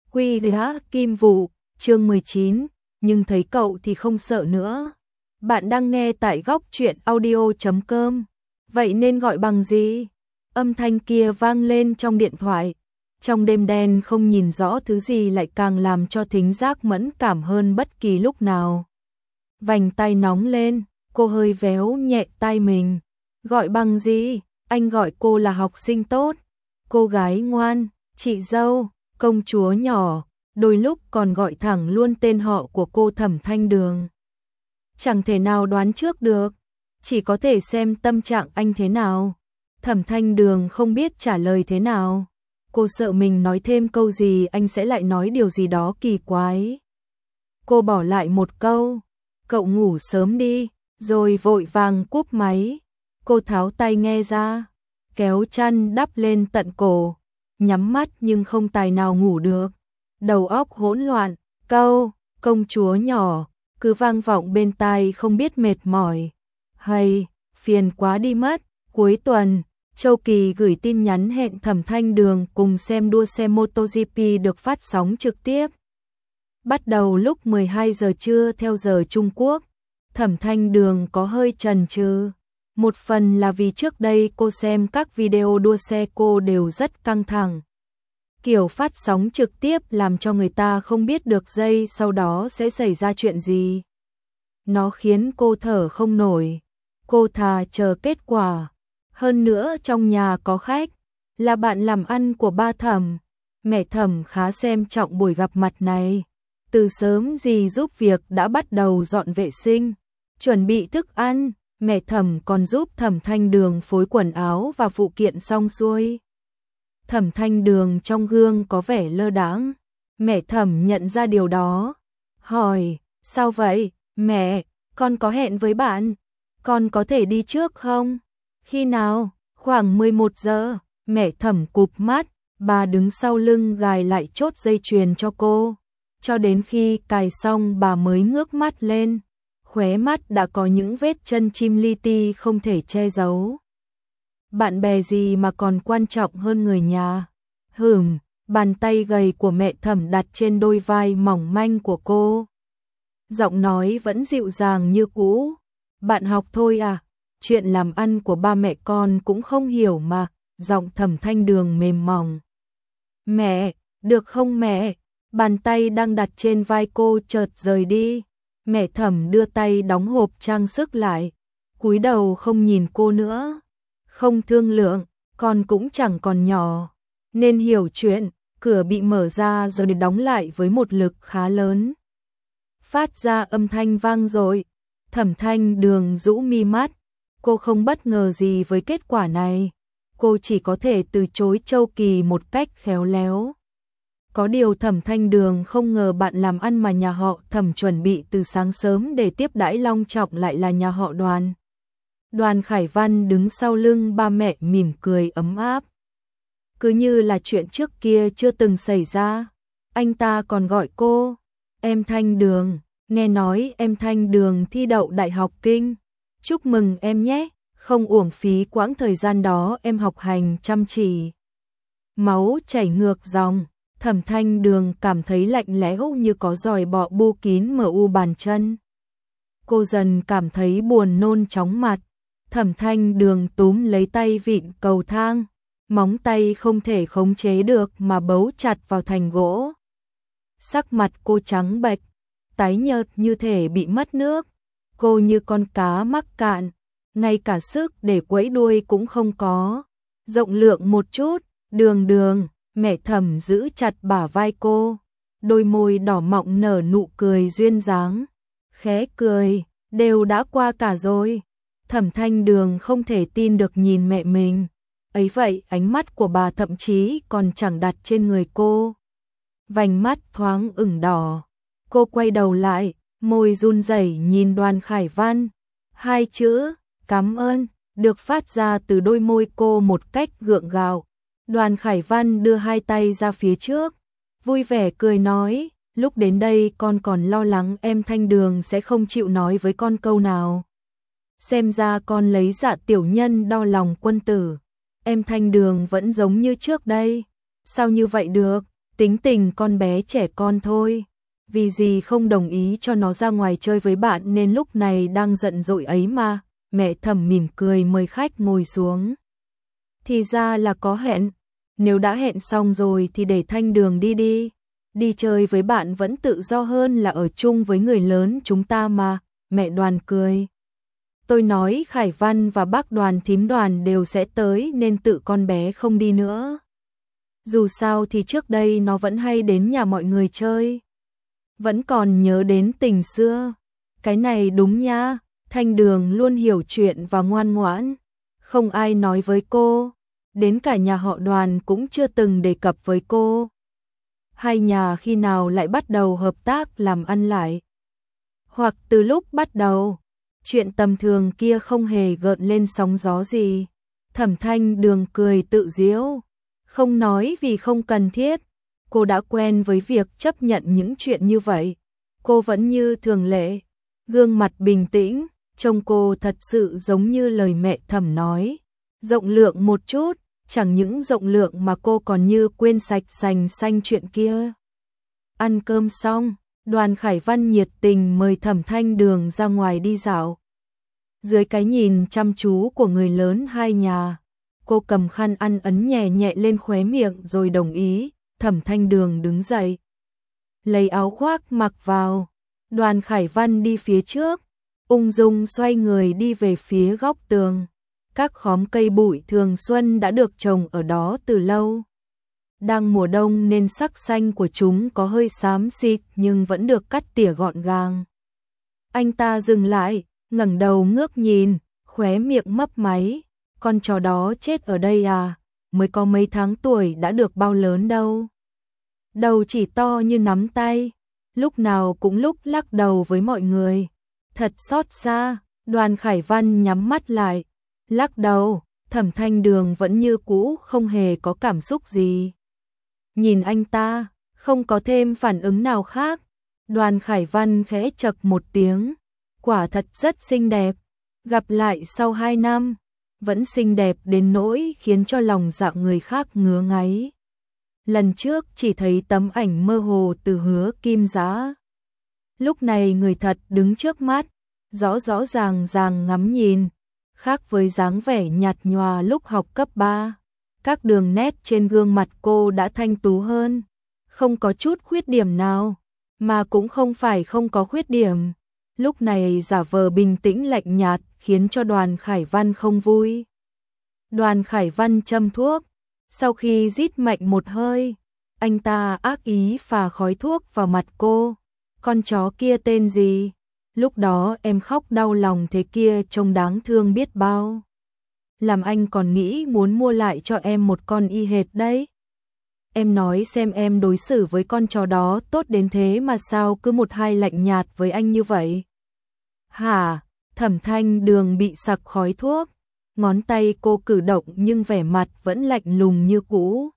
Quy Giá Kim Vụ, chương 19, nhưng thấy cậu thì không sợ nữa. Bạn đang nghe tại góc truyện audio.com. Vậy nên gọi bằng gì? Âm thanh kia vang lên trong điện thoại. Trong đêm đen không nhìn rõ thứ gì lại càng làm cho thính giác mẫn cảm hơn bất kỳ lúc nào. Vành tay nóng lên, cô hơi véo nhẹ tay mình. Gọi bằng gì? Anh gọi cô là học sinh tốt, cô gái ngoan, chị dâu, công chúa nhỏ, đôi lúc còn gọi thẳng luôn tên họ của cô Thẩm Thanh Đường. Chẳng thể nào đoán trước được, chỉ có thể xem tâm trạng anh thế nào. Thẩm Thanh Đường không biết trả lời thế nào. Cô sợ mình nói thêm câu gì anh sẽ lại nói điều gì đó kỳ quái. Cô bỏ lại một câu, cậu ngủ sớm đi, rồi vội vàng cúp máy. Cô tháo tai nghe ra, kéo chăn đắp lên tận cổ, nhắm mắt nhưng không tài nào ngủ được. Đầu óc hỗn loạn, câu, công chúa nhỏ, cứ vang vọng bên tai không biết mệt mỏi. Hay, phiền quá đi mất. Cuối tuần, Châu Kỳ gửi tin nhắn hẹn Thẩm Thanh Đường cùng xem đua xe MotoGP được phát sóng trực tiếp. Bắt đầu lúc 12 giờ trưa theo giờ Trung Quốc. Thẩm Thanh Đường có hơi chần chừ. Một phần là vì trước đây cô xem các video đua xe cô đều rất căng thẳng. Kiểu phát sóng trực tiếp làm cho người ta không biết được giây sau đó sẽ xảy ra chuyện gì. Nó khiến cô thở không nổi. Cô thà chờ kết quả. Hơn nữa trong nhà có khách, là bạn làm ăn của ba Thẩm. Mẹ Thẩm khá xem trọng buổi gặp mặt này. Từ sớm dì giúp việc đã bắt đầu dọn vệ sinh, chuẩn bị thức ăn. Mẹ Thẩm còn giúp Thẩm Thanh Đường phối quần áo và phụ kiện xong xuôi. Thẩm Thanh Đường trong gương có vẻ lơ đãng. Mẹ Thẩm nhận ra điều đó, hỏi, sao vậy, mẹ, con có hẹn với bạn, con có thể đi trước không? Khi nào? Khoảng 11 giờ, mẹ Thẩm cụp mắt, bà đứng sau lưng gài lại chốt dây chuyền cho cô. Cho đến khi cài xong bà mới ngước mắt lên. Khóe mắt đã có những vết chân chim li ti không thể che giấu. Bạn bè gì mà còn quan trọng hơn người nhà? Bàn tay gầy của mẹ Thẩm đặt trên đôi vai mỏng manh của cô. Giọng nói vẫn dịu dàng như cũ. Bạn học thôi à? Chuyện làm ăn của ba mẹ con cũng không hiểu mà. Giọng Thẩm Thanh Đường mềm mỏng. Mẹ, được không mẹ? Bàn tay đang đặt trên vai cô chợt rời đi. Mẹ Thẩm đưa tay đóng hộp trang sức lại, cúi đầu không nhìn cô nữa. Không thương lượng, con cũng chẳng còn nhỏ, nên hiểu chuyện. Cửa bị mở ra rồi đóng lại với một lực khá lớn. Phát ra âm thanh vang dội. Thẩm Thanh Đường rũ mi mắt. Cô không bất ngờ gì với kết quả này. Cô chỉ có thể từ chối Châu Kỳ một cách khéo léo. Có điều Thẩm Thanh Đường không ngờ bạn làm ăn mà nhà họ Thẩm chuẩn bị từ sáng sớm để tiếp đãi long trọng lại là nhà họ Đoàn. Đoàn Khải Văn đứng sau lưng ba mẹ mỉm cười ấm áp. Cứ như là chuyện trước kia chưa từng xảy ra. Anh ta còn gọi cô, em Thanh Đường, nghe nói em Thanh Đường thi đậu Đại học Kinh. Chúc mừng em nhé, không uổng phí quãng thời gian đó em học hành chăm chỉ. Máu chảy ngược dòng. Thẩm Thanh Đường cảm thấy lạnh lẽo như có giòi bọ bu kín mu bàn chân. Cô dần cảm thấy buồn nôn chóng mặt. Thẩm Thanh Đường túm lấy tay vịn cầu thang, móng tay không thể khống chế được mà bấu chặt vào thành gỗ. Sắc mặt cô trắng bệch, tái nhợt như thể bị mất nước. Cô như con cá mắc cạn, ngay cả sức để quẫy đuôi cũng không có. Rộng lượng một chút, Đường. Mẹ Thẩm giữ chặt bả vai cô, đôi môi đỏ mọng nở nụ cười duyên dáng. Khẽ cười, đều đã qua cả rồi. Thẩm Thanh Đường không thể tin được nhìn mẹ mình. Ấy vậy ánh mắt của bà thậm chí còn chẳng đặt trên người cô. Vành mắt thoáng ửng đỏ. Cô quay đầu lại, môi run rẩy nhìn Đoàn Khải Văn. Hai chữ, cảm ơn, được phát ra từ đôi môi cô một cách gượng gạo. Đoàn Khải Văn đưa hai tay ra phía trước, vui vẻ cười nói, lúc đến đây con còn lo lắng em Thanh Đường sẽ không chịu nói với con câu nào. Xem ra con lấy dạ tiểu nhân đo lòng quân tử. Em Thanh Đường vẫn giống như trước đây. Sao như vậy được? tính tình con bé trẻ con thôi, vì gì không đồng ý cho nó ra ngoài chơi với bạn nên lúc này đang giận dỗi ấy mà. Mẹ Thẩm mỉm cười mời khách ngồi xuống. Thì ra là có hẹn, nếu đã hẹn xong rồi thì để Thanh Đường đi đi. Đi chơi với bạn vẫn tự do hơn là ở chung với người lớn chúng ta mà. Mẹ Đoàn cười. Tôi nói Khải Văn và bác Đoàn thím Đoàn đều sẽ tới nên tự con bé không đi nữa. Dù sao thì trước đây nó vẫn hay đến nhà mọi người chơi. Vẫn còn nhớ đến tình xưa. Cái này đúng nha, Thanh Đường luôn hiểu chuyện và ngoan ngoãn. Không ai nói với cô. Đến cả nhà họ Đoàn cũng chưa từng đề cập với cô. Hai nhà khi nào lại bắt đầu hợp tác làm ăn lại? Hoặc từ lúc bắt đầu, chuyện tầm thường kia không hề gợn lên sóng gió gì. Thẩm Thanh Đường cười tự giễu, không nói vì không cần thiết. Cô đã quen với việc chấp nhận những chuyện như vậy. Cô vẫn như thường lệ, gương mặt bình tĩnh, trông cô thật sự giống như lời mẹ Thẩm nói. Rộng lượng một chút, chẳng những rộng lượng mà cô còn như quên sạch sành xanh chuyện kia. Ăn cơm xong, Đoàn Khải Văn nhiệt tình mời Thẩm Thanh Đường ra ngoài đi dạo. Dưới cái nhìn chăm chú của người lớn hai nhà, cô cầm khăn ăn ấn nhẹ nhẹ lên khóe miệng rồi đồng ý. Thẩm Thanh Đường đứng dậy, lấy áo khoác mặc vào. Đoàn Khải Văn đi phía trước, ung dung xoay người đi về phía góc tường. Các khóm cây bụi thường xuân đã được trồng ở đó từ lâu. Đang mùa đông nên sắc xanh của chúng có hơi xám xịt nhưng vẫn được cắt tỉa gọn gàng. Anh ta dừng lại, ngẩng đầu ngước nhìn, khóe miệng mấp máy. Con chó đó chết ở đây à? Mới có mấy tháng tuổi đã được bao lớn đâu. Đầu chỉ to như nắm tay, lúc nào cũng lúc lắc đầu với mọi người. Thật xót xa. Đoàn Khải Văn nhắm mắt lại, lắc đầu. Thẩm Thanh Đường vẫn như cũ không hề có cảm xúc gì. Nhìn anh ta, không có thêm phản ứng nào khác. Đoàn Khải Văn khẽ chậc một tiếng. Quả thật rất xinh đẹp. Gặp lại sau 2 năm, vẫn xinh đẹp đến nỗi khiến cho lòng dạ người khác ngứa ngáy. Lần trước chỉ thấy tấm ảnh mơ hồ từ Hứa Kim Dã. Lúc này người thật đứng trước mắt, rõ rõ ràng ràng ngắm nhìn, khác với dáng vẻ nhạt nhòa lúc học cấp 3. Các đường nét trên gương mặt cô đã thanh tú hơn, không có chút khuyết điểm nào, mà cũng không phải không có khuyết điểm. Lúc này giả vờ bình tĩnh lạnh nhạt khiến cho Đoàn Khải Văn không vui. Đoàn Khải Văn châm thuốc, sau khi rít mạnh một hơi, anh ta ác ý phả khói thuốc vào mặt cô. Con chó kia tên gì? Lúc đó em khóc đau lòng thế kia trông đáng thương biết bao. Làm anh còn nghĩ muốn mua lại cho em một con y hệt đấy. Em nói xem em đối xử với con chó đó tốt đến thế mà sao cứ một hai lạnh nhạt với anh như vậy? Hả? Thẩm Thanh Đường bị sặc khói thuốc, ngón tay cô cử động nhưng vẻ mặt vẫn lạnh lùng như cũ.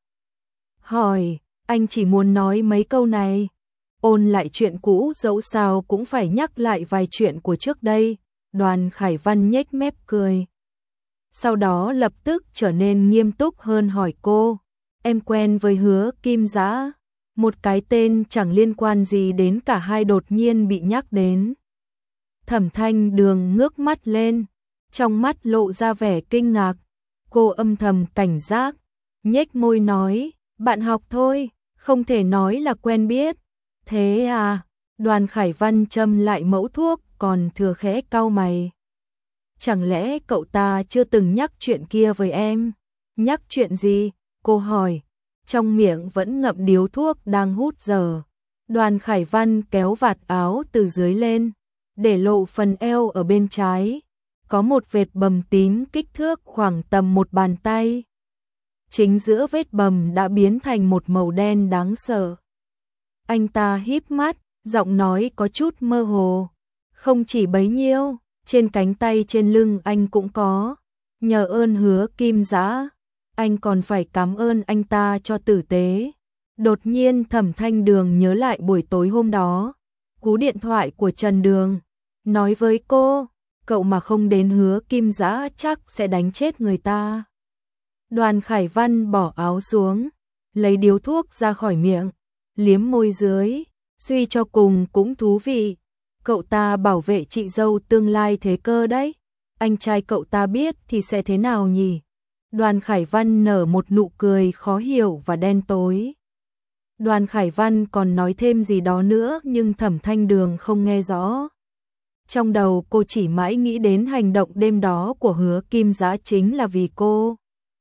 Hỏi, anh chỉ muốn nói mấy câu này, ôn lại chuyện cũ dẫu sao cũng phải nhắc lại vài chuyện của trước đây. Đoàn Khải Văn nhếch mép cười. Sau đó lập tức trở nên nghiêm túc hơn hỏi cô, em quen với Hứa Kim Dã? Một cái tên chẳng liên quan gì đến cả hai đột nhiên bị nhắc đến. Thẩm Thanh Đường ngước mắt lên, trong mắt lộ ra vẻ kinh ngạc. Cô âm thầm cảnh giác, nhếch môi nói, bạn học thôi, không thể nói là quen biết. Thế à? Đoàn Khải Văn châm lại mẫu thuốc còn thừa khẽ cau mày. Chẳng lẽ cậu ta chưa từng nhắc chuyện kia với em? Nhắc chuyện gì? Cô hỏi, trong miệng vẫn ngậm điếu thuốc đang hút dở. Đoàn Khải Văn kéo vạt áo từ dưới lên, để lộ phần eo ở bên trái. Có một vệt bầm tím kích thước khoảng tầm một bàn tay. Chính giữa vết bầm đã biến thành một màu đen đáng sợ. Anh ta híp mắt, giọng nói có chút mơ hồ. Không chỉ bấy nhiêu, trên cánh tay trên lưng anh cũng có. Nhờ ơn Hứa Kim Dã, anh còn phải cảm ơn anh ta cho tử tế. Đột nhiên Thẩm Thanh Đường nhớ lại buổi tối hôm đó, cú điện thoại của Trần Đường, nói với cô, cậu mà không đến Hứa Kim Dã chắc sẽ đánh chết người ta. Đoàn Khải Văn bỏ áo xuống, lấy điếu thuốc ra khỏi miệng, liếm môi dưới, suy cho cùng cũng thú vị. Cậu ta bảo vệ chị dâu tương lai thế cơ đấy. Anh trai cậu ta biết thì sẽ thế nào nhỉ? Đoàn Khải Văn nở một nụ cười khó hiểu và đen tối. Đoàn Khải Văn còn nói thêm gì đó nữa nhưng Thẩm Thanh Đường không nghe rõ. Trong đầu cô chỉ mãi nghĩ đến hành động đêm đó của Hứa Kim Dã chính là vì cô.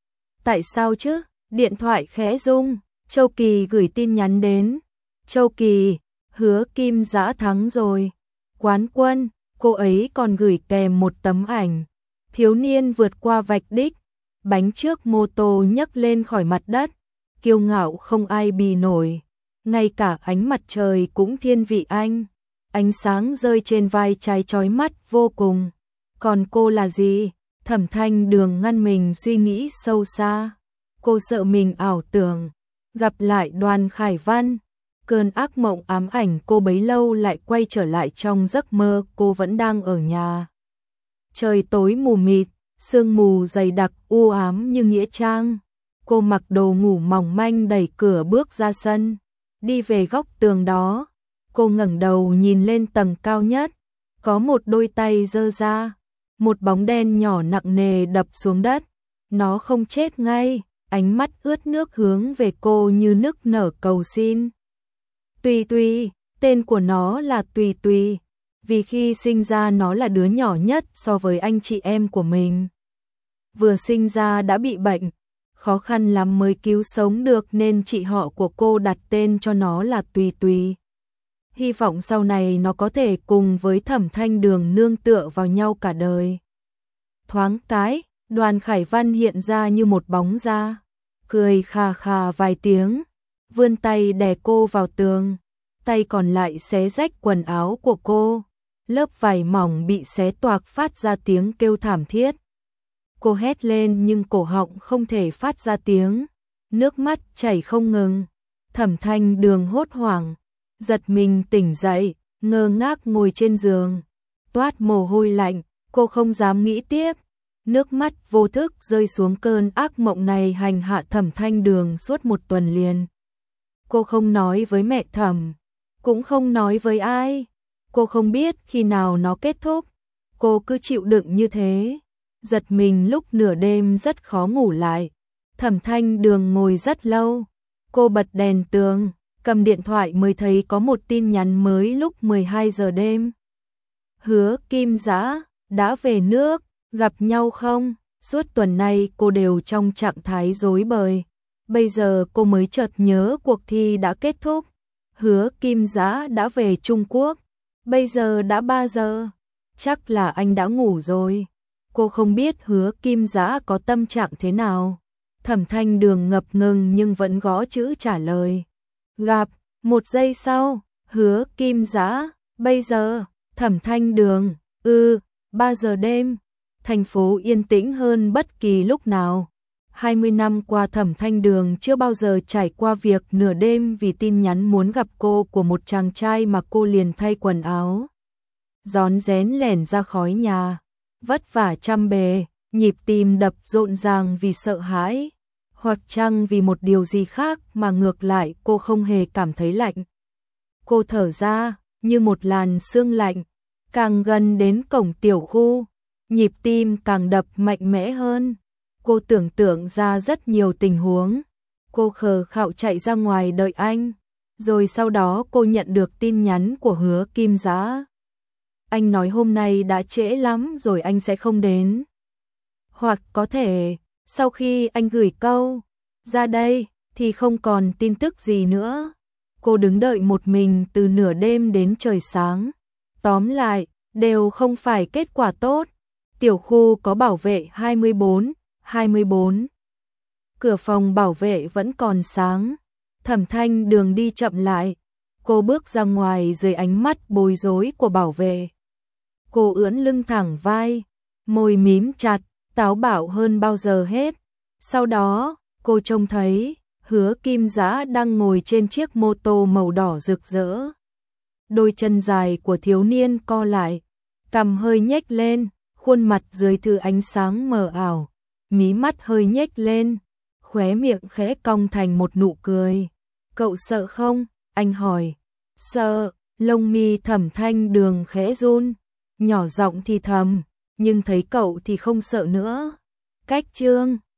Tại sao chứ? Điện thoại khẽ rung, Châu Kỳ gửi tin nhắn đến. Châu Kỳ, Hứa Kim Dã thắng rồi. Quán quân, cô ấy còn gửi kèm một tấm ảnh. Thiếu niên vượt qua vạch đích, bánh trước mô tô nhấc lên khỏi mặt đất, kiêu ngạo không ai bì nổi. Ngay cả ánh mặt trời cũng thiên vị anh. Ánh sáng rơi trên vai trái chói mắt vô cùng. Còn cô là gì? Thẩm Thanh Đường ngăn mình suy nghĩ sâu xa. Cô sợ mình ảo tưởng gặp lại Đoàn Khải Văn. Cơn ác mộng ám ảnh cô bấy lâu lại quay trở lại trong giấc mơ. Cô vẫn đang ở nhà. Trời tối mù mịt, sương mù dày đặc u ám như nghĩa trang. Cô mặc đồ ngủ mỏng manh đẩy cửa bước ra sân, đi về góc tường đó. Cô ngẩng đầu nhìn lên tầng cao nhất, có một đôi tay giơ ra, một bóng đen nhỏ nặng nề đập xuống đất. Nó không chết ngay, ánh mắt ướt nước hướng về cô như nức nở cầu xin. Tùy Tùy, tên của nó là Tùy Tùy, vì khi sinh ra nó là đứa nhỏ nhất so với anh chị em của mình. Vừa sinh ra đã bị bệnh, khó khăn lắm mới cứu sống được nên chị họ của cô đặt tên cho nó là Tùy Tùy. Hy vọng sau này nó có thể cùng với Thẩm Thanh Đường nương tựa vào nhau cả đời. Thoáng cái, Đoàn Khải Văn hiện ra như một bóng da, cười khà khà vài tiếng, vươn tay đè cô vào tường, tay còn lại xé rách quần áo của cô, lớp vải mỏng bị xé toạc phát ra tiếng kêu thảm thiết. Cô hét lên nhưng cổ họng không thể phát ra tiếng, nước mắt chảy không ngừng. Thẩm Thanh Đường hốt hoảng, giật mình tỉnh dậy, ngơ ngác ngồi trên giường, toát mồ hôi lạnh, cô không dám nghĩ tiếp. Nước mắt vô thức rơi xuống. Cơn ác mộng này hành hạ Thẩm Thanh Đường suốt một tuần liền. Cô không nói với mẹ Thẩm, cũng không nói với ai. Cô không biết khi nào nó kết thúc. Cô cứ chịu đựng như thế. Giật mình lúc nửa đêm rất khó ngủ lại. Thẩm Thanh Đường ngồi rất lâu. Cô bật đèn tường, cầm điện thoại mới thấy có một tin nhắn mới lúc 12 giờ đêm. Hứa Kim Dã đã về nước, gặp nhau không? Suốt tuần nay cô đều trong trạng thái rối bời. Bây giờ cô mới chợt nhớ cuộc thi đã kết thúc. Hứa Kim Dã đã về Trung Quốc. Bây giờ đã 3 giờ. Chắc là anh đã ngủ rồi. Cô không biết Hứa Kim Dã có tâm trạng thế nào. Thẩm Thanh Đường ngập ngừng nhưng vẫn gõ chữ trả lời. Gặp. Một giây sau, Hứa Kim Dã, bây giờ. Thẩm Thanh Đường, 3 giờ đêm. Thành phố yên tĩnh hơn bất kỳ lúc nào. 20 năm qua Thẩm Thanh Đường chưa bao giờ trải qua việc nửa đêm vì tin nhắn muốn gặp cô của một chàng trai mà cô liền thay quần áo, rón rén lẻn ra khỏi nhà, vất vả trăm bề, nhịp tim đập rộn ràng vì sợ hãi, hoặc chăng vì một điều gì khác mà ngược lại cô không hề cảm thấy lạnh. Cô thở ra như một làn sương lạnh, càng gần đến cổng tiểu khu, nhịp tim càng đập mạnh mẽ hơn. Cô tưởng tượng ra rất nhiều tình huống. Cô khờ khạo chạy ra ngoài đợi anh. Rồi sau đó cô nhận được tin nhắn của Hứa Kim Dã. Anh nói hôm nay đã trễ lắm rồi anh sẽ không đến. Hoặc có thể, sau khi anh gửi câu ra đây thì không còn tin tức gì nữa. Cô đứng đợi một mình từ nửa đêm đến trời sáng. Tóm lại, đều không phải kết quả tốt. Tiểu khu có bảo vệ 24. Cửa phòng bảo vệ vẫn còn sáng. Thẩm Thanh Đường đi chậm lại. Cô bước ra ngoài dưới ánh mắt bối rối của bảo vệ. Cô ưỡn lưng thẳng vai, môi mím chặt, táo bạo hơn bao giờ hết. Sau đó, cô trông thấy Hứa Kim Dã đang ngồi trên chiếc mô tô màu đỏ rực rỡ. Đôi chân dài của thiếu niên co lại, cằm hơi nhếch lên, khuôn mặt dưới thứ ánh sáng mờ ảo, mí mắt hơi nhếch lên, khóe miệng khẽ cong thành một nụ cười. Cậu sợ không? Anh hỏi. Sợ, lông mi Thẩm Thanh Đường khẽ run, nhỏ giọng thì thầm, nhưng thấy cậu thì không sợ nữa. Cách Chương